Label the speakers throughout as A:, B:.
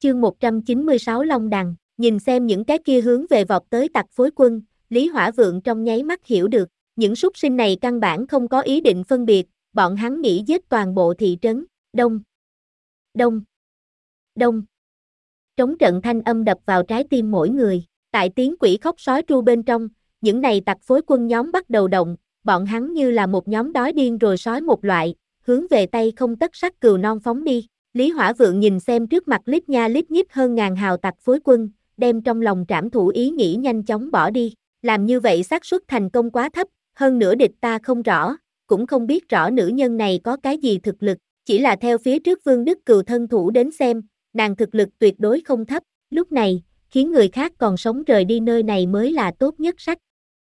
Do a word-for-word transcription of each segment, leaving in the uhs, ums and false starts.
A: Chương một trăm chín mươi sáu Long Đằng, nhìn xem những cái kia hướng về vọt tới Tặc Phối Quân, Lý Hỏa Vượng trong nháy mắt hiểu được, những súc sinh này căn bản không có ý định phân biệt, bọn hắn nghĩ giết toàn bộ thị trấn. Đông, đông, đông. Trống trận thanh âm đập vào trái tim mỗi người, tại tiếng quỷ khóc sói tru bên trong, những này Tặc Phối Quân nhóm bắt đầu động, bọn hắn như là một nhóm đói điên rồi sói một loại, hướng về tay không tất sắc cừu non phóng đi. Lý Hỏa Vượng nhìn xem trước mặt lít nha lít nhít hơn ngàn hào Tặc Phối Quân, đem trong lòng trảm thủ ý nghĩ nhanh chóng bỏ đi, làm như vậy xác suất thành công quá thấp, hơn nữa địch ta không rõ, cũng không biết rõ nữ nhân này có cái gì thực lực, chỉ là theo phía trước Vương Đức Cừu thân thủ đến xem, nàng thực lực tuyệt đối không thấp, lúc này, khiến người khác còn sống rời đi nơi này mới là tốt nhất sách.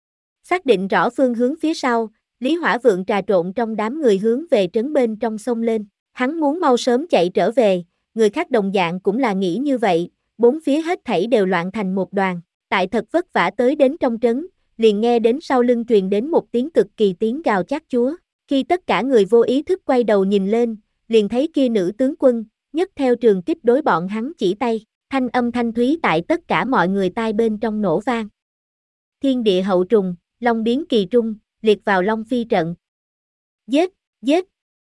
A: Xác định rõ phương hướng phía sau, Lý Hỏa Vượng trà trộn trong đám người hướng về trấn bên trong sông lên. Hắn muốn mau sớm chạy trở về, người khác đồng dạng cũng là nghĩ như vậy, bốn phía hết thảy đều loạn thành một đoàn. Tại thật vất vả tới đến trong trấn, liền nghe đến sau lưng truyền đến một tiếng cực kỳ tiếng gào chát chúa. Khi tất cả người vô ý thức quay đầu nhìn lên, liền thấy kia nữ tướng quân, nhấc theo trường kích đối bọn hắn chỉ tay, thanh âm thanh thúy tại tất cả mọi người tai bên trong nổ vang. Thiên địa hậu trùng, long biến kỳ trung, liệt vào long phi trận. Giết, giết!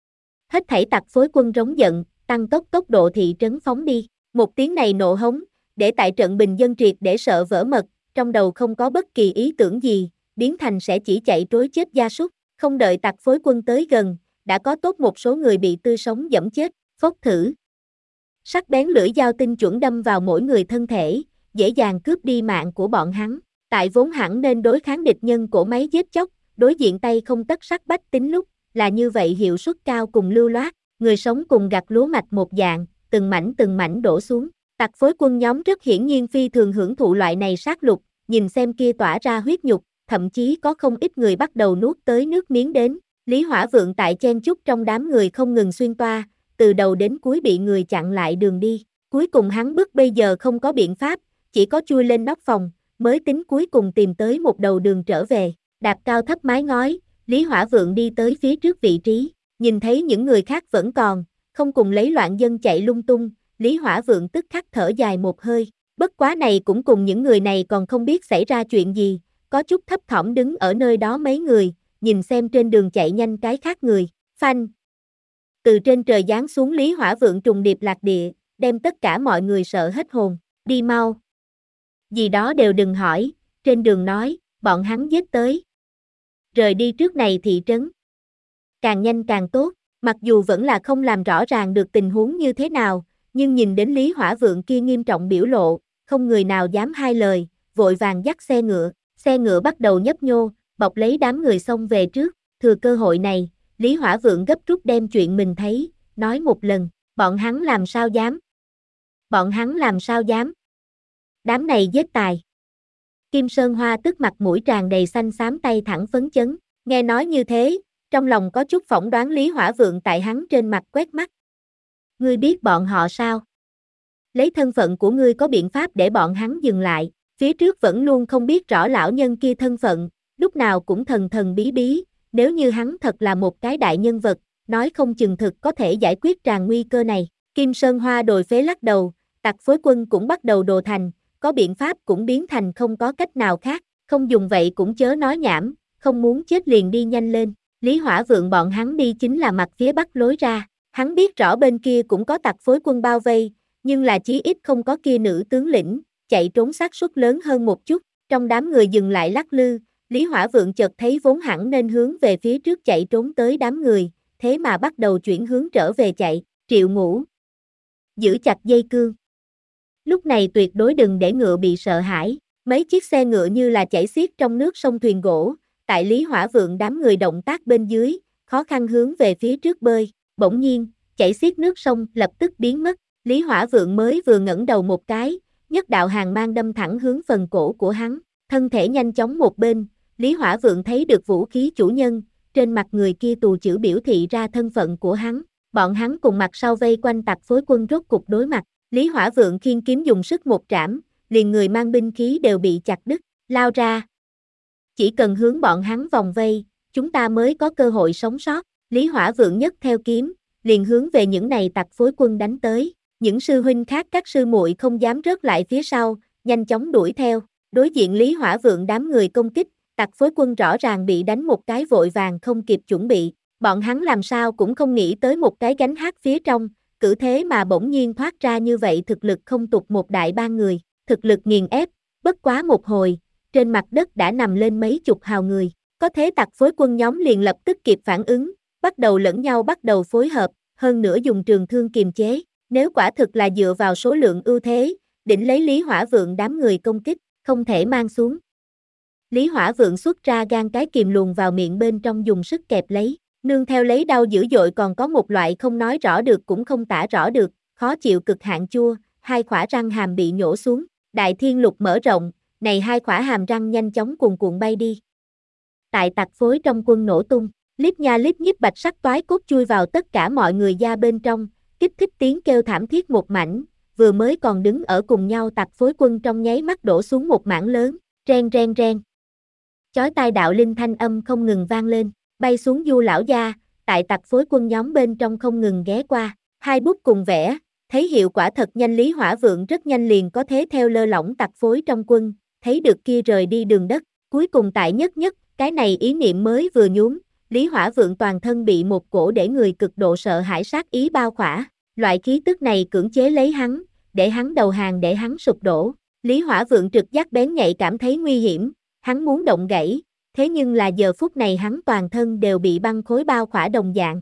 A: Hết thảy Tặc Phối Quân rống giận, tăng tốc tốc độ thị trấn phóng đi. Một tiếng này nộ hống, để tại trận bình dân triệt để sợ vỡ mật, trong đầu không có bất kỳ ý tưởng gì, biến thành sẽ chỉ chạy trối chết gia súc. Không đợi Tặc Phối Quân tới gần, đã có tốt một số người bị tươi sống giẫm chết, phốc thử. Sắc bén lưỡi dao tinh chuẩn đâm vào mỗi người thân thể, dễ dàng cướp đi mạng của bọn hắn. Tại vốn hẳn nên đối kháng địch nhân cổ máy giết chóc, đối diện tay không tất sắc bách tính lúc, là như vậy hiệu suất cao cùng lưu loát, người sống cùng gặt lúa mạch một dạng, từng mảnh từng mảnh đổ xuống. Tặc Phối Quân nhóm rất hiển nhiên phi thường hưởng thụ loại này sát lục, nhìn xem kia tỏa ra huyết nhục, thậm chí có không ít người bắt đầu nuốt tới nước miếng đến. Lý Hỏa Vượng tại chen chúc trong đám người không ngừng xuyên toa, từ đầu đến cuối bị người chặn lại đường đi. Cuối cùng hắn bước bây giờ không có biện pháp, chỉ có chui lên nóc phòng, mới tính cuối cùng tìm tới một đầu đường trở về. Đạp cao thấp mái ngói, Lý Hỏa Vượng đi tới phía trước vị trí, nhìn thấy những người khác vẫn còn, không cùng lấy loạn dân chạy lung tung, Lý Hỏa Vượng tức khắc thở dài một hơi, bất quá này cũng cùng những người này còn không biết xảy ra chuyện gì, có chút thấp thỏm đứng ở nơi đó mấy người, nhìn xem trên đường chạy nhanh cái khác người, phanh. Từ trên trời giáng xuống Lý Hỏa Vượng trùng điệp lạc địa, đem tất cả mọi người sợ hết hồn, đi mau. Gì đó đều đừng hỏi, trên đường nói, bọn hắn giết tới. Rời đi trước này thị trấn. Càng nhanh càng tốt, mặc dù vẫn là không làm rõ ràng được tình huống như thế nào, nhưng nhìn đến Lý Hỏa Vượng kia nghiêm trọng biểu lộ, không người nào dám hai lời, vội vàng dắt xe ngựa, xe ngựa bắt đầu nhấp nhô, bọc lấy đám người xông về trước, thừa cơ hội này, Lý Hỏa Vượng gấp rút đem chuyện mình thấy, nói một lần, bọn hắn làm sao dám? Bọn hắn làm sao dám? Đám này giết tài. Kim Sơn Hoa tức mặt mũi tràn đầy xanh xám tay thẳng phấn chấn, nghe nói như thế, trong lòng có chút phỏng đoán Lý Hỏa Vượng tại hắn trên mặt quét mắt. Ngươi biết bọn họ sao? Lấy thân phận của ngươi có biện pháp để bọn hắn dừng lại, phía trước vẫn luôn không biết rõ lão nhân kia thân phận, lúc nào cũng thần thần bí bí, nếu như hắn thật là một cái đại nhân vật, nói không chừng thực có thể giải quyết tràn nguy cơ này. Kim Sơn Hoa đồi phế lắc đầu, Tặc Phối Quân cũng bắt đầu đồ thành, có biện pháp cũng biến thành không có cách nào khác, không dùng vậy cũng chớ nói nhảm, không muốn chết liền đi nhanh lên. Lý Hỏa Vượng bọn hắn đi chính là mặt phía bắc lối ra, hắn biết rõ bên kia cũng có Tặc Phối Quân bao vây, nhưng là chí ít không có kia nữ tướng lĩnh, chạy trốn xác suất lớn hơn một chút, trong đám người dừng lại lắc lư, Lý Hỏa Vượng chợt thấy vốn hẳn nên hướng về phía trước chạy trốn tới đám người, thế mà bắt đầu chuyển hướng trở về chạy, Triệu Ngũ giữ chặt dây cương. Lúc này tuyệt đối đừng để ngựa bị sợ hãi, mấy chiếc xe ngựa như là chảy xiết trong nước sông thuyền gỗ, tại Lý Hỏa Vượng đám người động tác bên dưới, khó khăn hướng về phía trước bơi, bỗng nhiên, chảy xiết nước sông lập tức biến mất, Lý Hỏa Vượng mới vừa ngẩng đầu một cái, nhất đạo hàng mang đâm thẳng hướng phần cổ của hắn, thân thể nhanh chóng một bên, Lý Hỏa Vượng thấy được vũ khí chủ nhân, trên mặt người kia tù chữ biểu thị ra thân phận của hắn, bọn hắn cùng mặt sau vây quanh Tặc Phối Quân rốt cục đối mặt. Lý Hỏa Vượng khiêng kiếm dùng sức một trảm, liền người mang binh khí đều bị chặt đứt, lao ra. Chỉ cần hướng bọn hắn vòng vây, chúng ta mới có cơ hội sống sót. Lý Hỏa Vượng nhấc theo kiếm, liền hướng về những này Tặc Phối Quân đánh tới. Những sư huynh khác các sư muội không dám rớt lại phía sau, nhanh chóng đuổi theo. Đối diện Lý Hỏa Vượng đám người công kích, Tặc Phối Quân rõ ràng bị đánh một cái vội vàng không kịp chuẩn bị. Bọn hắn làm sao cũng không nghĩ tới một cái gánh hát phía trong, cử thế mà bỗng nhiên thoát ra như vậy, thực lực không tục một đại ba người, thực lực nghiền ép, bất quá một hồi, trên mặt đất đã nằm lên mấy chục hào người. Có thế Tặc Phối Quân nhóm liền lập tức kịp phản ứng, bắt đầu lẫn nhau bắt đầu phối hợp, hơn nữa dùng trường thương kiềm chế. Nếu quả thực là dựa vào số lượng ưu thế, đỉnh lấy Lý Hỏa Vượng đám người công kích, không thể mang xuống. Lý Hỏa Vượng xuất ra gan cái kìm luồn vào miệng bên trong dùng sức kẹp lấy, nương theo lấy đau dữ dội còn có một loại không nói rõ được cũng không tả rõ được, khó chịu cực hạn chua, hai khỏa răng hàm bị nhổ xuống, Đại Thiên Lục mở rộng, này hai khỏa hàm răng nhanh chóng cuồn cuộn bay đi. Tại Tặc Phối trong quân nổ tung, lít nha lít nhít bạch sắc toái cốt chui vào tất cả mọi người da bên trong, kích thích tiếng kêu thảm thiết một mảnh, vừa mới còn đứng ở cùng nhau Tặc Phối Quân trong nháy mắt đổ xuống một mảng lớn, ren ren ren. Chói tai đạo linh thanh âm không ngừng vang lên, bay xuống Du lão gia, tại Tặc Phối Quân nhóm bên trong không ngừng ghé qua, hai bút cùng vẽ, thấy hiệu quả thật nhanh. Lý Hỏa Vượng rất nhanh liền có thế theo lơ lỏng Tặc Phối trong quân, thấy được kia rời đi đường đất, cuối cùng tại nhất nhất, cái này ý niệm mới vừa nhúm, Lý Hỏa Vượng toàn thân bị một cổ để người cực độ sợ hãi sát ý bao khỏa, loại khí tức này cưỡng chế lấy hắn, để hắn đầu hàng, để hắn sụp đổ. Lý Hỏa Vượng trực giác bén nhạy cảm thấy nguy hiểm, hắn muốn động gãy, thế nhưng là giờ phút này hắn toàn thân đều bị băng khối bao khỏa đồng dạng.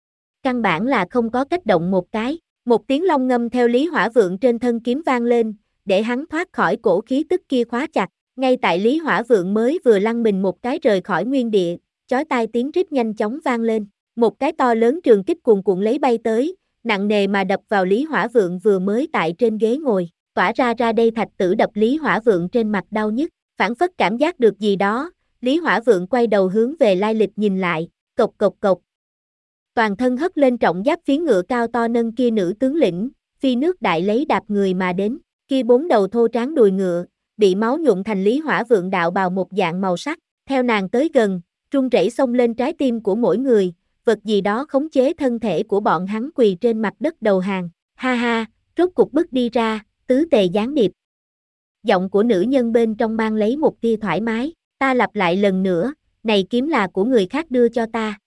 A: Căn bản là không có cách động một cái, một tiếng long ngâm theo Lý Hỏa Vượng trên thân kiếm vang lên, để hắn thoát khỏi cổ khí tức kia khóa chặt, ngay tại Lý Hỏa Vượng mới vừa lăn mình một cái rời khỏi nguyên địa, chói tai tiếng rít nhanh chóng vang lên, một cái to lớn trường kích cuồn cuộn lấy bay tới, nặng nề mà đập vào Lý Hỏa Vượng vừa mới tại trên ghế ngồi, tỏa ra ra đây thạch tử đập Lý Hỏa Vượng trên mặt đau nhức, phảng phất cảm giác được gì đó, Lý Hỏa Vượng quay đầu hướng về lai lịch nhìn lại, cộc cộc cộc. Toàn thân hất lên trọng giáp phiến ngựa cao to nâng kia nữ tướng lĩnh, phi nước đại lấy đạp người mà đến, kia bốn đầu thô tráng đùi ngựa, bị máu nhuộm thành Lý Hỏa Vượng đạo bào một dạng màu sắc, theo nàng tới gần, run rẩy xông lên trái tim của mỗi người, vật gì đó khống chế thân thể của bọn hắn quỳ trên mặt đất đầu hàng, ha ha, rốt cục bước đi ra, tứ tề gián điệp. Giọng của nữ nhân bên trong mang lấy một tia thoải mái, ta lặp lại lần nữa, này kiếm là của người khác đưa cho ta.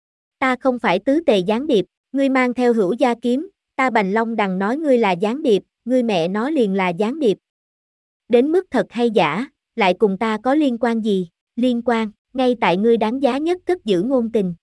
A: Ta không phải tứ tề gián điệp, ngươi mang theo hữu gia kiếm, ta Bành Long Đằng nói ngươi là gián điệp, ngươi mẹ nó liền là gián điệp. Đến mức thật hay giả, lại cùng ta có liên quan gì, liên quan, ngay tại ngươi đáng giá nhất cất giữ ngôn tình,